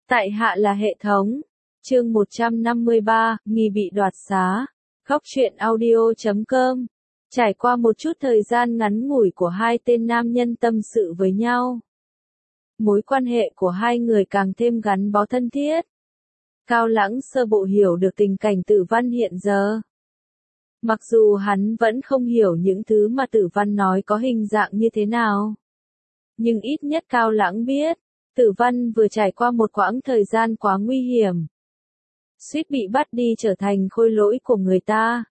Tại hạ là hệ thống. Chương 153, nghi bị đoạt xá. Góc truyện audio.com. Trải qua một chút thời gian ngắn ngủi của hai tên nam nhân tâm sự với nhau, mối quan hệ của hai người càng thêm gắn bó thân thiết. Cao Lãng sơ bộ hiểu được tình cảnh Tử Văn hiện giờ. Mặc dù hắn vẫn không hiểu những thứ mà Tử Văn nói có hình dạng như thế nào, nhưng ít nhất Cao Lãng biết, Tử Văn vừa trải qua một quãng thời gian quá nguy hiểm. Suýt bị bắt đi trở thành khôi lỗi của người ta.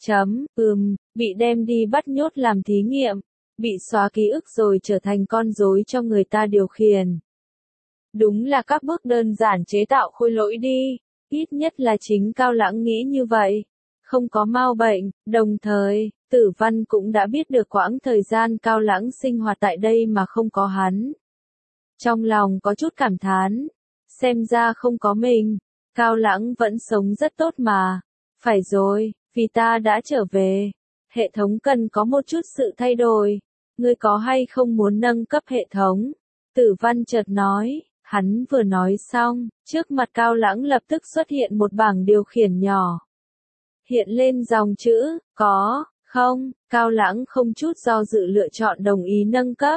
Bị đem đi bắt nhốt làm thí nghiệm, bị xóa ký ức rồi trở thành con rối cho người ta điều khiển. Đúng là các bước đơn giản chế tạo khôi lỗi đi, ít nhất là chính Cao Lãng nghĩ như vậy. Không có mau bệnh, đồng thời, Tử Văn cũng đã biết được quãng thời gian Cao Lãng sinh hoạt tại đây mà không có hắn. Trong lòng có chút cảm thán, xem ra không có mình, Cao Lãng vẫn sống rất tốt mà. Phải rồi, vì ta đã trở về, hệ thống cần có một chút sự thay đổi. Ngươi có hay không muốn nâng cấp hệ thống? Tử Văn chợt nói. Hắn vừa nói xong, trước mặt Cao Lãng lập tức xuất hiện một bảng điều khiển nhỏ. Hiện lên dòng chữ, có, không, Cao Lãng không chút do dự lựa chọn đồng ý nâng cấp.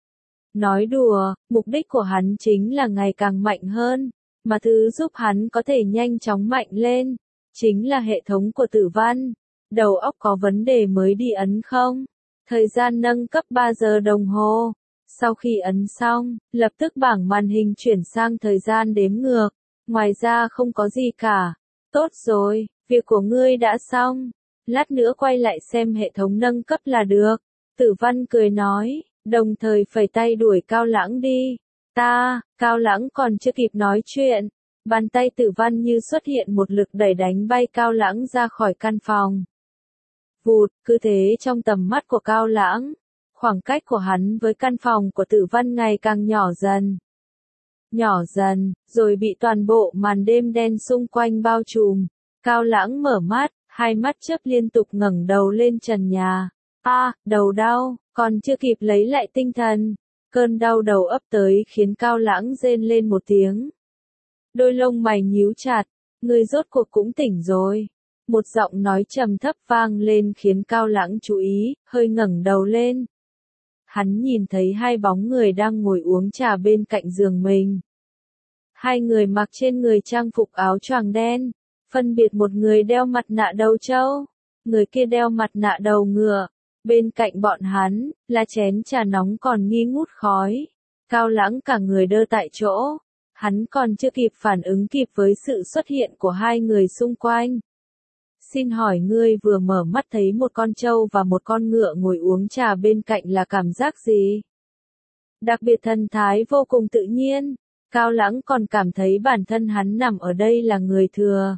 Nói đùa, mục đích của hắn chính là ngày càng mạnh hơn, mà thứ giúp hắn có thể nhanh chóng mạnh lên, chính là hệ thống của Tử Văn. Đầu óc có vấn đề mới đi ấn không? Thời gian nâng cấp 3 giờ đồng hồ. Sau khi ấn xong, lập tức bảng màn hình chuyển sang thời gian đếm ngược. Ngoài ra không có gì cả. Tốt rồi, việc của ngươi đã xong. Lát nữa quay lại xem hệ thống nâng cấp là được. Tử Văn cười nói, đồng thời phẩy tay đuổi Cao Lãng đi. Cao Lãng còn chưa kịp nói chuyện. Bàn tay Tử Văn như xuất hiện một lực đẩy đánh bay Cao Lãng ra khỏi căn phòng. Vụt, cứ thế trong tầm mắt của Cao Lãng, khoảng cách của hắn với căn phòng của Tử Văn ngày càng nhỏ dần. Nhỏ dần, rồi bị toàn bộ màn đêm đen xung quanh bao trùm. Cao Lãng mở mắt, hai mắt chớp liên tục ngẩng đầu lên trần nhà. Đầu đau, còn chưa kịp lấy lại tinh thần. Cơn đau đầu ập tới khiến Cao Lãng rên lên một tiếng. Đôi lông mày nhíu chặt, ngươi rốt cuộc cũng tỉnh rồi. Một giọng nói trầm thấp vang lên khiến Cao Lãng chú ý, hơi ngẩng đầu lên. Hắn nhìn thấy hai bóng người đang ngồi uống trà bên cạnh giường mình. Hai người mặc trên người trang phục áo choàng đen, phân biệt một người đeo mặt nạ đầu trâu, người kia đeo mặt nạ đầu ngựa. Bên cạnh bọn hắn, là chén trà nóng còn nghi ngút khói. Cao Lãng cả người đơ tại chỗ. Hắn còn chưa kịp phản ứng kịp với sự xuất hiện của hai người xung quanh. Xin hỏi ngươi vừa mở mắt thấy một con trâu và một con ngựa ngồi uống trà bên cạnh là cảm giác gì? Đặc biệt thần thái vô cùng tự nhiên. Cao Lãng còn cảm thấy bản thân hắn nằm ở đây là người thừa.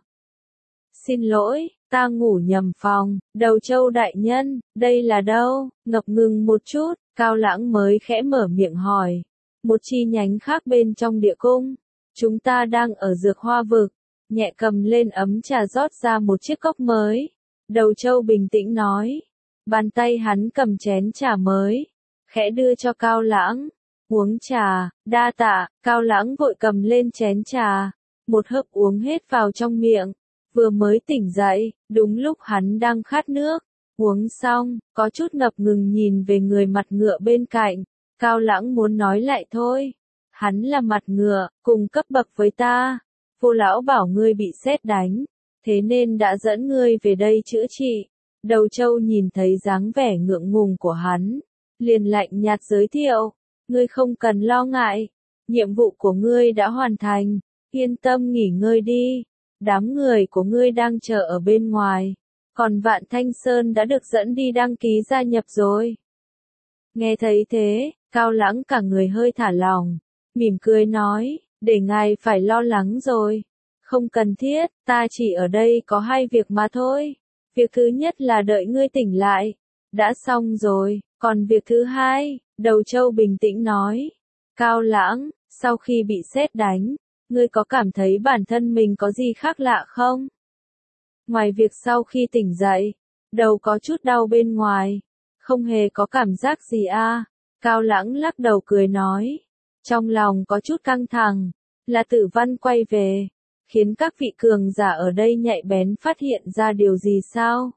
Xin lỗi, ta ngủ nhầm phòng, đầu trâu đại nhân, đây là đâu? Ngập ngừng một chút, Cao Lãng mới khẽ mở miệng hỏi. Một chi nhánh khác bên trong địa cung. Chúng ta đang ở dược hoa vực. Nhẹ cầm lên ấm trà rót ra một chiếc cốc mới. Đầu trâu bình tĩnh nói. Bàn tay hắn cầm chén trà mới, khẽ đưa cho Cao Lãng. Uống trà, đa tạ. Cao Lãng vội cầm lên chén trà, một hớp uống hết vào trong miệng. Vừa mới tỉnh dậy, đúng lúc hắn đang khát nước. Uống xong, có chút ngập ngừng nhìn về người mặt ngựa bên cạnh. Cao Lãng muốn nói lại thôi. Hắn là mặt ngựa, cùng cấp bậc với ta. Vô lão bảo ngươi bị sét đánh, thế nên đã dẫn ngươi về đây chữa trị. Đầu trâu nhìn thấy dáng vẻ ngượng ngùng của hắn, liền lạnh nhạt giới thiệu. Ngươi không cần lo ngại, nhiệm vụ của ngươi đã hoàn thành, yên tâm nghỉ ngơi đi. Đám người của ngươi đang chờ ở bên ngoài, còn Vạn Thanh Sơn đã được dẫn đi đăng ký gia nhập rồi. Nghe thấy thế, Cao Lãng cả người hơi thả lỏng, mỉm cười nói, để ngài phải lo lắng rồi. Không cần thiết, ta chỉ ở đây có hai việc mà thôi. Việc thứ nhất là đợi ngươi tỉnh lại. Đã xong rồi, còn việc thứ hai, đầu trâu bình tĩnh nói. Cao Lãng, sau khi bị sét đánh, ngươi có cảm thấy bản thân mình có gì khác lạ không? Ngoài việc sau khi tỉnh dậy, đầu có chút đau bên ngoài, không hề có cảm giác gì à? Cao Lãng lắc đầu cười nói. Trong lòng có chút căng thẳng, là Tử Văn quay về, khiến các vị cường giả ở đây nhạy bén phát hiện ra điều gì sao?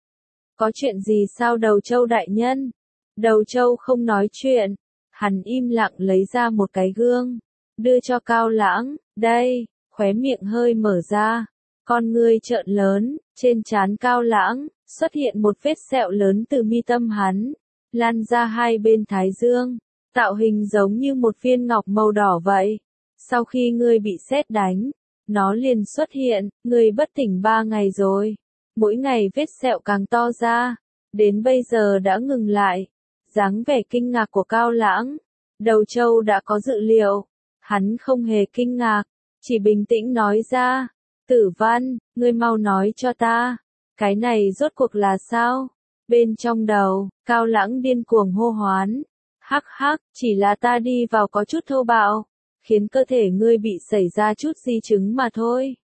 Có chuyện gì sao Đầu Châu đại nhân? Đầu Châu không nói chuyện, hắn im lặng lấy ra một cái gương, đưa cho Cao Lãng, đây, khóe miệng hơi mở ra, con ngươi trợn lớn, trên trán Cao Lãng, xuất hiện một vết sẹo lớn từ mi tâm hắn, lan ra hai bên thái dương, tạo hình giống như một viên ngọc màu đỏ vậy. Sau khi ngươi bị sét đánh, nó liền xuất hiện, ngươi bất tỉnh 3 ngày rồi. Mỗi ngày vết sẹo càng to ra, đến bây giờ đã ngừng lại. Dáng vẻ kinh ngạc của Cao Lãng, Đầu Châu đã có dự liệu, hắn không hề kinh ngạc, chỉ bình tĩnh nói ra, Tử Văn, ngươi mau nói cho ta, cái này rốt cuộc là sao? Bên trong đầu, Cao Lãng điên cuồng hô hoán, hắc hắc, chỉ là ta đi vào có chút thô bạo, khiến cơ thể ngươi bị xảy ra chút di chứng mà thôi.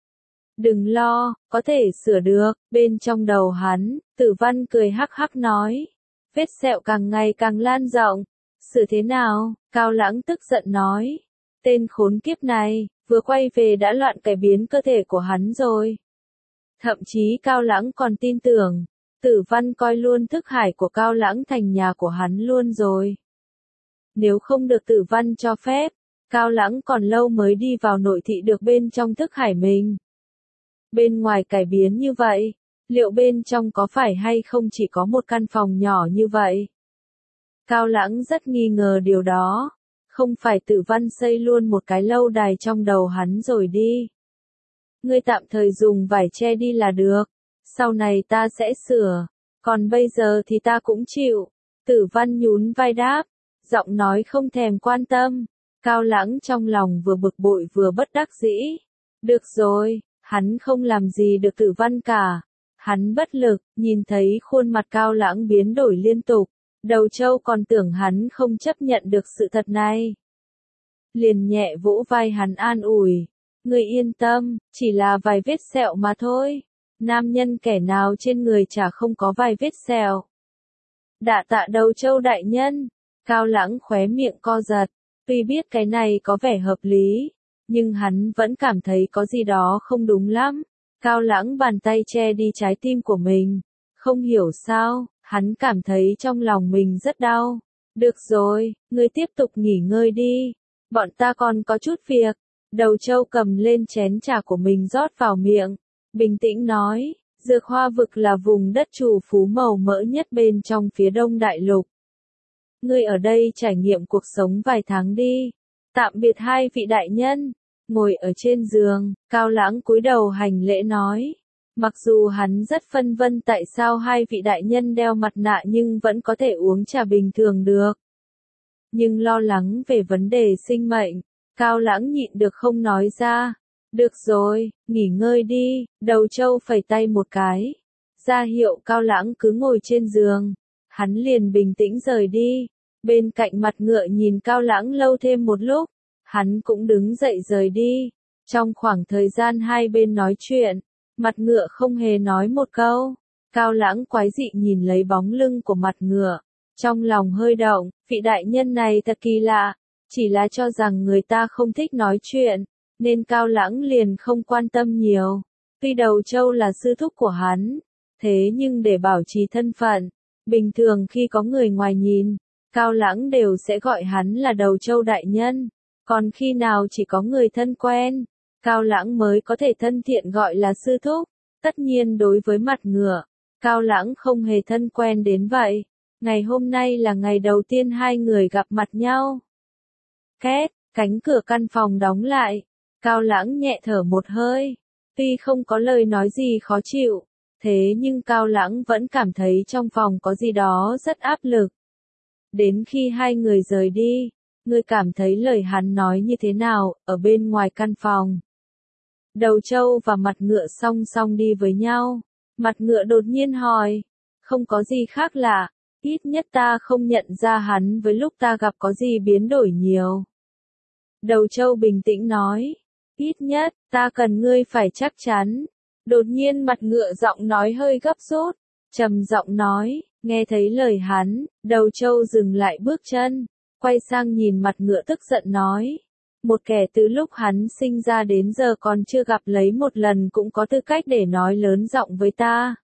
Đừng lo, có thể sửa được, bên trong đầu hắn, Tử Văn cười hắc hắc nói. Vết sẹo càng ngày càng lan rộng. Sửa thế nào? Cao Lãng tức giận nói. Tên khốn kiếp này, vừa quay về đã loạn cải biến cơ thể của hắn rồi. Thậm chí Cao Lãng còn tin tưởng, Tử Văn coi luôn thức hải của Cao Lãng thành nhà của hắn luôn rồi. Nếu không được Tử Văn cho phép, Cao Lãng còn lâu mới đi vào nội thị được bên trong thức hải mình. Bên ngoài cải biến như vậy, liệu bên trong có phải hay không chỉ có một căn phòng nhỏ như vậy? Cao Lãng rất nghi ngờ điều đó. Không phải Tử Văn xây luôn một cái lâu đài trong đầu hắn rồi đi. Ngươi tạm thời dùng vải che đi là được. Sau này ta sẽ sửa. Còn bây giờ thì ta cũng chịu. Tử Văn nhún vai đáp. Giọng nói không thèm quan tâm. Cao Lãng trong lòng vừa bực bội vừa bất đắc dĩ. Được rồi, hắn không làm gì được Tử Văn cả. Hắn bất lực, nhìn thấy khuôn mặt Cao Lãng biến đổi liên tục. Đầu Châu còn tưởng hắn không chấp nhận được sự thật này. Liền nhẹ vỗ vai hắn an ủi. Ngươi yên tâm, chỉ là vài vết sẹo mà thôi. Nam nhân kẻ nào trên người chả không có vài vết sẹo. Đạ tạ Đầu Châu đại nhân. Cao Lãng khóe miệng co giật. Tuy biết cái này có vẻ hợp lý, nhưng hắn vẫn cảm thấy có gì đó không đúng lắm. Cao Lãng bàn tay che đi trái tim của mình. Không hiểu sao, hắn cảm thấy trong lòng mình rất đau. Được rồi, ngươi tiếp tục nghỉ ngơi đi. Bọn ta còn có chút việc. Đầu Châu cầm lên chén trà của mình rót vào miệng. Bình tĩnh nói, Dược Hoa Vực là vùng đất trù phú màu mỡ nhất bên trong phía đông đại lục. Ngươi ở đây trải nghiệm cuộc sống vài tháng đi. Tạm biệt hai vị đại nhân. Ngồi ở trên giường, Cao Lãng cúi đầu hành lễ nói. Mặc dù hắn rất phân vân tại sao hai vị đại nhân đeo mặt nạ nhưng vẫn có thể uống trà bình thường được. Nhưng lo lắng về vấn đề sinh mệnh, Cao Lãng nhịn được không nói ra. Được rồi, nghỉ ngơi đi, Đầu Châu phẩy tay một cái. Ra hiệu Cao Lãng cứ ngồi trên giường. Hắn liền bình tĩnh rời đi. Bên cạnh mặt ngựa nhìn Cao Lãng lâu thêm một lúc. Hắn cũng đứng dậy rời đi. Trong khoảng thời gian hai bên nói chuyện, mặt ngựa không hề nói một câu. Cao Lãng quái dị nhìn lấy bóng lưng của mặt ngựa. Trong lòng hơi động, vị đại nhân này thật kỳ lạ. Chỉ là cho rằng người ta không thích nói chuyện, nên Cao Lãng liền không quan tâm nhiều. Tuy Đầu Châu là sư thúc của hắn, thế nhưng để bảo trì thân phận, bình thường khi có người ngoài nhìn, Cao Lãng đều sẽ gọi hắn là Đầu Châu đại nhân. Còn khi nào chỉ có người thân quen, Cao Lãng mới có thể thân thiện gọi là sư thúc. Tất nhiên đối với mặt ngựa, Cao Lãng không hề thân quen đến vậy. Ngày hôm nay là ngày đầu tiên hai người gặp mặt nhau. Két, cánh cửa căn phòng đóng lại. Cao Lãng nhẹ thở một hơi. Tuy không có lời nói gì khó chịu, thế nhưng Cao Lãng vẫn cảm thấy trong phòng có gì đó rất áp lực. Đến khi hai người rời đi, ngươi cảm thấy lời hắn nói như thế nào, ở bên ngoài căn phòng. Đầu Châu và mặt ngựa song song đi với nhau. Mặt ngựa đột nhiên hỏi. Không có gì khác lạ, ít nhất ta không nhận ra hắn với lúc ta gặp có gì biến đổi nhiều. Đầu Châu bình tĩnh nói. Ít nhất, ta cần ngươi phải chắc chắn. Đột nhiên mặt ngựa giọng nói hơi gấp rút. Trầm giọng nói, nghe thấy lời hắn, Đầu Châu dừng lại bước chân. Quay sang nhìn mặt ngựa tức giận nói. Một kẻ từ lúc hắn sinh ra đến giờ còn chưa gặp lấy một lần cũng có tư cách để nói lớn giọng với ta.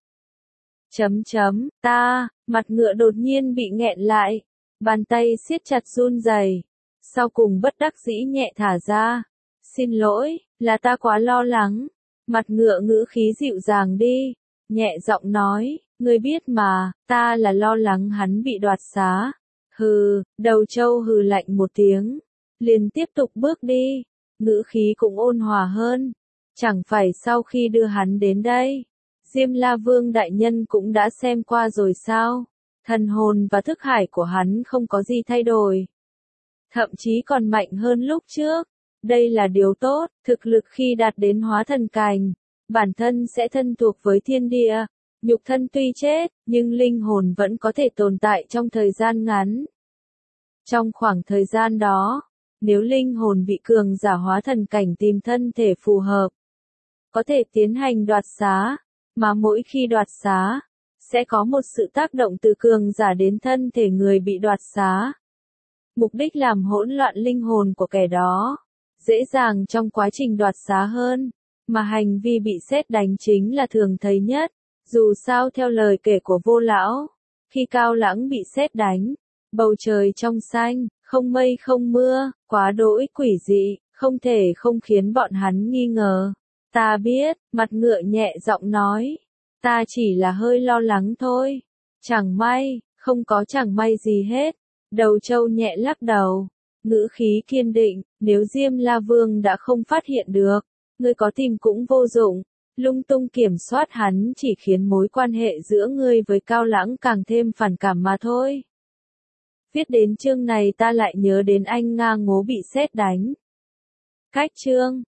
Ta, mặt ngựa đột nhiên bị nghẹn lại. Bàn tay siết chặt run rẩy. Sau cùng bất đắc dĩ nhẹ thả ra. Xin lỗi, là ta quá lo lắng. Mặt ngựa ngữ khí dịu dàng đi. Nhẹ giọng nói, ngươi biết mà, ta là lo lắng hắn bị đoạt xá. Hừ, đầu trâu hừ lạnh một tiếng. Liền tiếp tục bước đi. Ngữ khí cũng ôn hòa hơn. Chẳng phải sau khi đưa hắn đến đây, Diêm La Vương đại nhân cũng đã xem qua rồi sao? Thần hồn và thức hải của hắn không có gì thay đổi. Thậm chí còn mạnh hơn lúc trước. Đây là điều tốt, thực lực khi đạt đến hóa thần cảnh, bản thân sẽ thân thuộc với thiên địa. Nhục thân tuy chết, nhưng linh hồn vẫn có thể tồn tại trong thời gian ngắn. Trong khoảng thời gian đó, nếu linh hồn bị cường giả hóa thần cảnh tìm thân thể phù hợp, có thể tiến hành đoạt xá, mà mỗi khi đoạt xá, sẽ có một sự tác động từ cường giả đến thân thể người bị đoạt xá. Mục đích làm hỗn loạn linh hồn của kẻ đó, dễ dàng trong quá trình đoạt xá hơn, mà hành vi bị sét đánh chính là thường thấy nhất. Dù sao theo lời kể của Vô Lão, khi Cao Lãng bị sét đánh, bầu trời trong xanh, không mây không mưa, quá đỗi quỷ dị, không thể không khiến bọn hắn nghi ngờ. Ta biết, mặt ngựa nhẹ giọng nói, ta chỉ là hơi lo lắng thôi. Chẳng may, không có chẳng may gì hết. Đầu trâu nhẹ lắc đầu, ngữ khí kiên định, nếu Diêm La Vương đã không phát hiện được, ngươi có tìm cũng vô dụng. Lung tung kiểm soát hắn chỉ khiến mối quan hệ giữa ngươi với Cao Lãng càng thêm phản cảm mà thôi. Viết đến chương này ta lại nhớ đến anh Nga Ngố bị sét đánh. Cách chương